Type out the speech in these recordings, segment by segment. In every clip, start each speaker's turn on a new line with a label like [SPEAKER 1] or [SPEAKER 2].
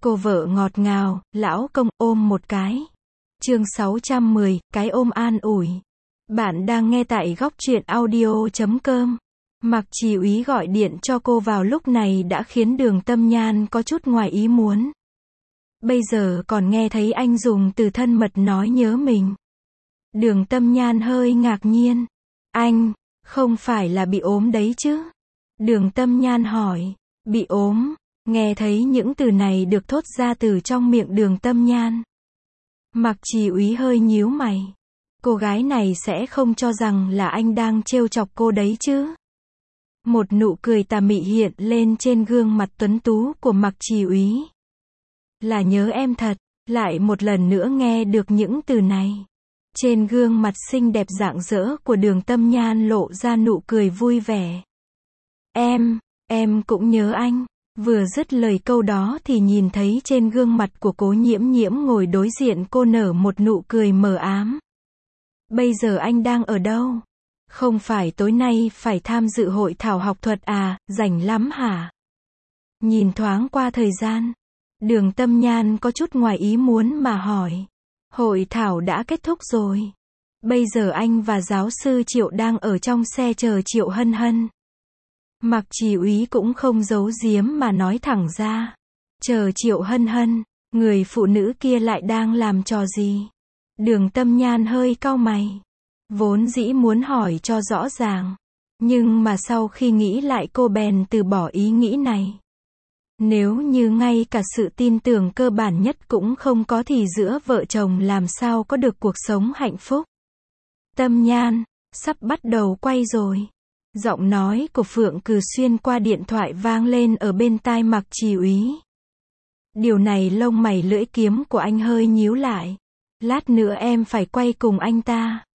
[SPEAKER 1] Cô vợ ngọt ngào, lão công ôm một cái. Chương 610, cái ôm an ủi. Bạn đang nghe tại góc truyện audio.com. Mạc Trì Úy gọi điện cho cô vào lúc này đã khiến Đường Tâm Nhan có chút ngoài ý muốn. Bây giờ còn nghe thấy anh dùng từ thân mật nói nhớ mình. Đường Tâm Nhan hơi ngạc nhiên. Anh, không phải là bị ốm đấy chứ? Đường Tâm Nhan hỏi. Bị ốm? Nghe thấy những từ này được thốt ra từ trong miệng Đường Tâm Nhan. Mạc Trì Úy hơi nhíu mày. Cô gái này sẽ không cho rằng là anh đang trêu chọc cô đấy chứ? Một nụ cười tà mị hiện lên trên gương mặt tuấn tú của Mạc Trì Úy. Là nhớ em thật. Lại một lần nữa nghe được những từ này. Trên gương mặt xinh đẹp rạng rỡ của Đường Tâm Nhan lộ ra nụ cười vui vẻ. Em cũng nhớ anh. Vừa dứt lời câu đó thì nhìn thấy trên gương mặt của Cố Nhiễm Nhiễm ngồi đối diện cô nở một nụ cười mờ ám. Bây giờ anh đang ở đâu? Không phải tối nay phải tham dự hội thảo học thuật à, rảnh lắm hả? Nhìn thoáng qua thời gian, Đường Tâm Nhan có chút ngoài ý muốn mà hỏi. Hội thảo đã kết thúc rồi. Bây giờ anh và giáo sư Triệu đang ở trong xe chờ Triệu Hân Hân. Mạc Trì Úy cũng không giấu giếm mà nói thẳng ra. Chờ Triệu Hân Hân, người phụ nữ kia lại đang làm trò gì? Đường Tâm Nhan hơi cau mày. Vốn dĩ muốn hỏi cho rõ ràng. Nhưng mà sau khi nghĩ lại cô bèn từ bỏ ý nghĩ này. Nếu như ngay cả sự tin tưởng cơ bản nhất cũng không có thì giữa vợ chồng làm sao có được cuộc sống hạnh phúc. Tâm Nhan, sắp bắt đầu quay rồi. Giọng nói của Phượng Cừ xuyên qua điện thoại vang lên ở bên tai Mạc Trì Úy. Điều này lông mày lưỡi kiếm của anh hơi nhíu lại. Lát nữa em phải quay cùng anh ta.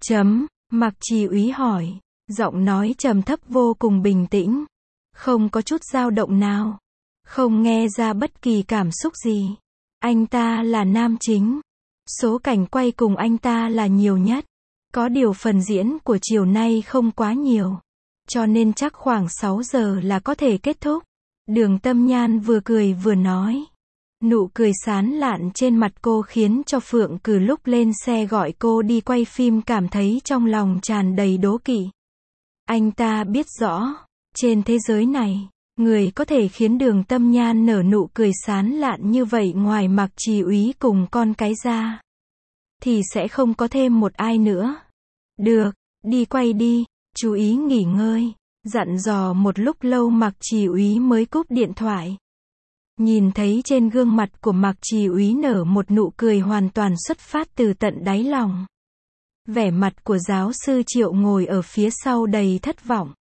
[SPEAKER 1] Mạc Trì Úy hỏi. Giọng nói trầm thấp vô cùng bình tĩnh. Không có chút dao động nào. Không nghe ra bất kỳ cảm xúc gì. Anh ta là nam chính. Số cảnh quay cùng anh ta là nhiều nhất. Có điều phần diễn của chiều nay không quá nhiều. Cho nên chắc khoảng 6 giờ là có thể kết thúc. Đường Tâm Nhan vừa cười vừa nói. Nụ cười sán lạn trên mặt cô khiến cho Phượng Cừ lúc lên xe gọi cô đi quay phim cảm thấy trong lòng tràn đầy đố kỵ. Anh ta biết rõ, trên thế giới này, người có thể khiến Đường Tâm Nhan nở nụ cười sán lạn như vậy ngoài Mạc Trì Úy cùng con cái ra, thì sẽ không có thêm một ai nữa. Được, đi quay đi, chú ý nghỉ ngơi. Dặn dò một lúc lâu Mạc Trì Úy mới cúp điện thoại. Nhìn thấy trên gương mặt của Mạc Trì Úy nở một nụ cười hoàn toàn xuất phát từ tận đáy lòng. Vẻ mặt của giáo sư Triệu ngồi ở phía sau đầy thất vọng.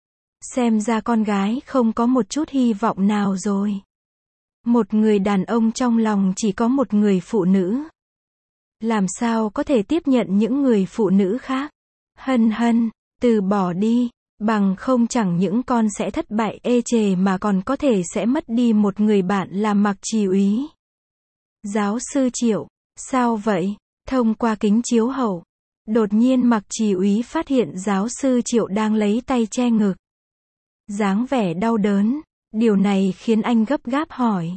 [SPEAKER 1] Xem ra con gái không có một chút hy vọng nào rồi. Một người đàn ông trong lòng chỉ có một người phụ nữ. Làm sao có thể tiếp nhận những người phụ nữ khác? Hân Hân, từ bỏ đi, bằng không chẳng những con sẽ thất bại ê chề mà còn có thể sẽ mất đi một người bạn là Mạc Trì Úy. Giáo sư Triệu, sao vậy? Thông qua kính chiếu hậu, đột nhiên Mạc Trì Úy phát hiện giáo sư Triệu đang lấy tay che ngực. Dáng vẻ đau đớn, điều này khiến anh gấp gáp hỏi.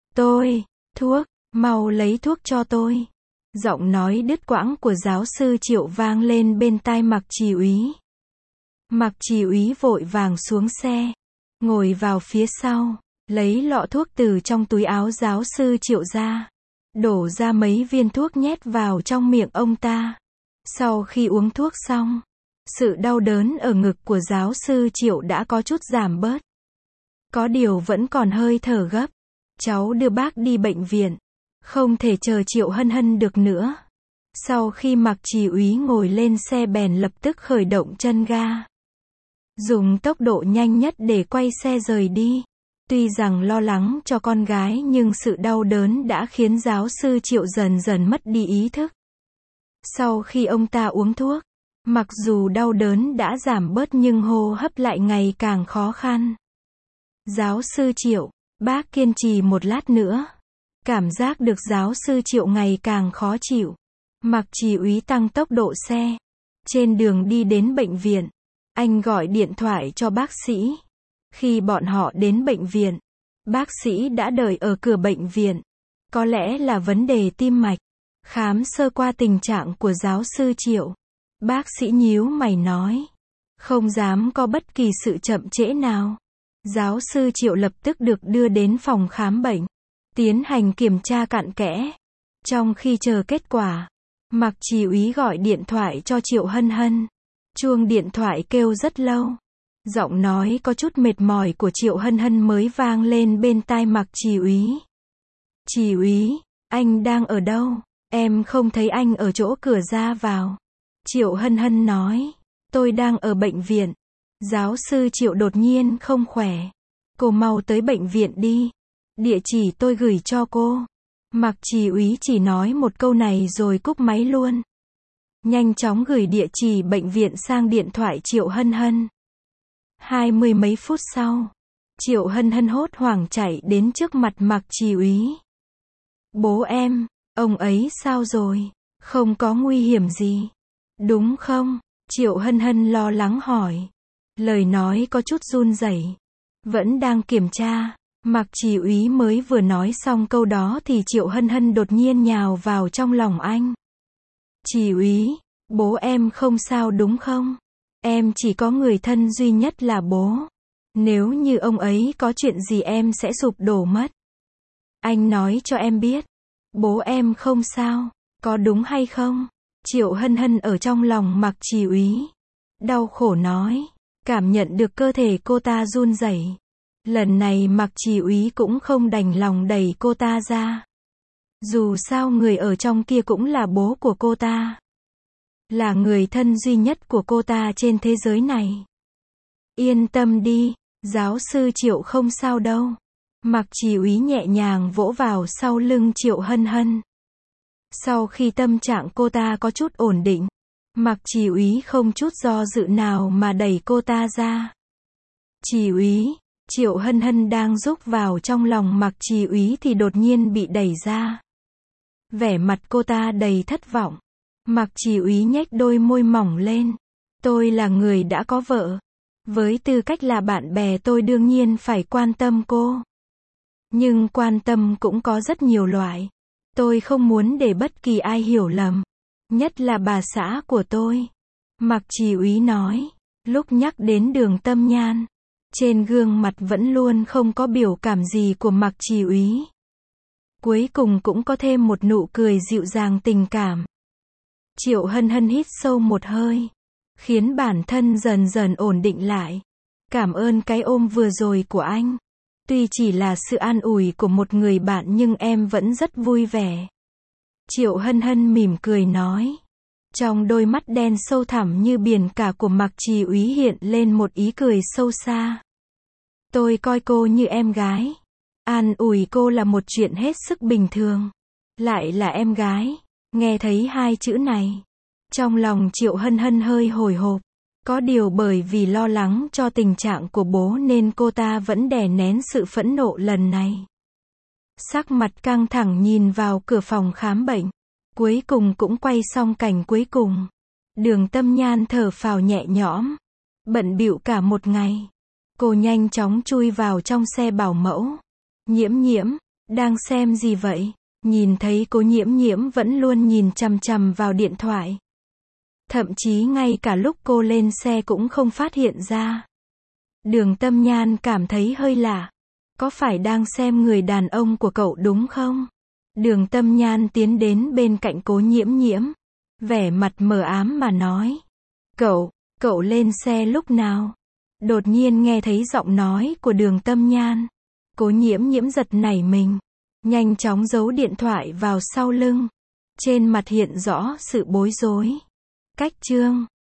[SPEAKER 1] Thuốc, mau lấy thuốc cho tôi. Giọng nói đứt quãng của giáo sư Triệu vang lên bên tai Mạc Trì Úy. Mạc Trì Úy vội vàng xuống xe, ngồi vào phía sau, lấy lọ thuốc từ trong túi áo giáo sư Triệu ra, đổ ra mấy viên thuốc nhét vào trong miệng ông ta. Sau khi uống thuốc xong, sự đau đớn ở ngực của giáo sư Triệu đã có chút giảm bớt. Có điều vẫn còn hơi thở gấp. Cháu đưa bác đi bệnh viện. Không thể chờ Triệu Hân Hân được nữa. Sau khi Mạc Trì Úy ngồi lên xe bèn lập tức khởi động chân ga. Dùng tốc độ nhanh nhất để quay xe rời đi. Tuy rằng lo lắng cho con gái nhưng sự đau đớn đã khiến giáo sư Triệu dần dần mất đi ý thức. Sau khi ông ta uống thuốc, mặc dù đau đớn đã giảm bớt nhưng hô hấp lại ngày càng khó khăn. Giáo sư Triệu, bác kiên trì một lát nữa. Cảm giác được giáo sư Triệu ngày càng khó chịu. Mạc Trì Úy tăng tốc độ xe. Trên đường đi đến bệnh viện, anh gọi điện thoại cho bác sĩ. Khi bọn họ đến bệnh viện, Bác sĩ đã đợi ở cửa bệnh viện. Có lẽ là vấn đề tim mạch. Khám sơ qua tình trạng của giáo sư Triệu. Bác sĩ nhíu mày nói. Không dám có bất kỳ sự chậm trễ nào. Giáo sư Triệu lập tức được đưa đến phòng khám bệnh. Tiến hành kiểm tra cặn kẽ. Trong khi chờ kết quả, Mạc Chỉ Úy gọi điện thoại cho Triệu Hân Hân. Chuông điện thoại kêu rất lâu. Giọng nói có chút mệt mỏi của Triệu Hân Hân mới vang lên bên tai Mạc Chỉ Úy. Chỉ Úy, anh đang ở đâu? Em không thấy anh ở chỗ cửa ra vào. Triệu Hân Hân nói. Tôi đang ở bệnh viện. Giáo sư Triệu đột nhiên không khỏe. Cô mau tới bệnh viện đi. Địa chỉ tôi gửi cho cô. Mạc Chỉ Úy chỉ nói một câu này rồi cúp máy luôn. Nhanh chóng gửi địa chỉ bệnh viện sang điện thoại Triệu Hân Hân. 20 mấy phút sau, Triệu Hân Hân hốt hoảng chạy đến trước mặt Mạc Chỉ Úy. Bố em, ông ấy sao rồi? Không có nguy hiểm gì, đúng không? Triệu Hân Hân lo lắng hỏi. Lời nói có chút run rẩy. Vẫn đang kiểm tra. Mạc Chỉ Úy mới vừa nói xong câu đó thì Triệu Hân Hân đột nhiên nhào vào trong lòng anh. Chỉ Úy, bố em không sao đúng không? Em chỉ có người thân duy nhất là bố. Nếu như ông ấy có chuyện gì em sẽ sụp đổ mất. Anh nói cho em biết. Bố em không sao, có đúng hay không? Triệu Hân Hân ở trong lòng Mạc Chỉ Úy. Đau khổ nói. Cảm nhận được cơ thể cô ta run rẩy. Lần này Mạc Chỉ Úy cũng không đành lòng đẩy cô ta ra. Dù sao người ở trong kia cũng là bố của cô ta. Là người thân duy nhất của cô ta trên thế giới này. Yên tâm đi, giáo sư Triệu không sao đâu. Mạc Chỉ Úy nhẹ nhàng vỗ vào sau lưng Triệu Hân Hân. Sau khi tâm trạng cô ta có chút ổn định, Mạc Chỉ Úy không chút do dự nào mà đẩy cô ta ra. Chỉ Úy, Triệu Hân Hân đang rúc vào trong lòng Mạc Chỉ Úy thì đột nhiên bị đẩy ra. Vẻ mặt cô ta đầy thất vọng. Mạc Chỉ Úy nhếch đôi môi mỏng lên. Tôi là người đã có vợ. Với tư cách là bạn bè tôi đương nhiên phải quan tâm cô. Nhưng quan tâm cũng có rất nhiều loại. Tôi không muốn để bất kỳ ai hiểu lầm. Nhất là bà xã của tôi. Mạc Chỉ Úy nói. Lúc nhắc đến Đường Tâm Nhan, trên gương mặt vẫn luôn không có biểu cảm gì của Mạc Chỉ Úy. Cuối cùng cũng có thêm một nụ cười dịu dàng tình cảm. Triệu Hân Hân hít sâu một hơi, khiến bản thân dần dần ổn định lại. Cảm ơn cái ôm vừa rồi của anh. Tuy chỉ là sự an ủi của một người bạn nhưng em vẫn rất vui vẻ. Triệu Hân Hân mỉm cười nói. Trong đôi mắt đen sâu thẳm như biển cả của Mạc Chỉ Úy hiện lên một ý cười sâu xa. Tôi coi cô như em gái. An ủi cô là một chuyện hết sức bình thường. Lại là em gái. Nghe thấy hai chữ này, trong lòng Triệu Hân Hân hơi hồi hộp. Có điều bởi vì lo lắng cho tình trạng của bố nên cô ta vẫn đè nén sự phẫn nộ lần này. Sắc mặt căng thẳng nhìn vào cửa phòng khám bệnh. Cuối cùng cũng quay xong cảnh cuối cùng. Đường Tâm Nhan thở phào nhẹ nhõm. Bận bịu cả một ngày. Cô nhanh chóng chui vào trong xe bảo mẫu. Nhiễm Nhiễm, đang xem gì vậy? Nhìn thấy cô Nhiễm Nhiễm vẫn luôn nhìn chằm chằm vào điện thoại. Thậm chí ngay cả lúc cô lên xe cũng không phát hiện ra. Đường Tâm Nhan cảm thấy hơi lạ. Có phải đang xem người đàn ông của cậu đúng không? Đường Tâm Nhan tiến đến bên cạnh cô Nhiễm Nhiễm. Vẻ mặt mờ ám mà nói. Cậu lên xe lúc nào? Đột nhiên nghe thấy giọng nói của Đường Tâm Nhan. Cô Nhiễm Nhiễm giật nảy mình. Nhanh chóng giấu điện thoại vào sau lưng. Trên mặt hiện rõ sự bối rối. Cách chương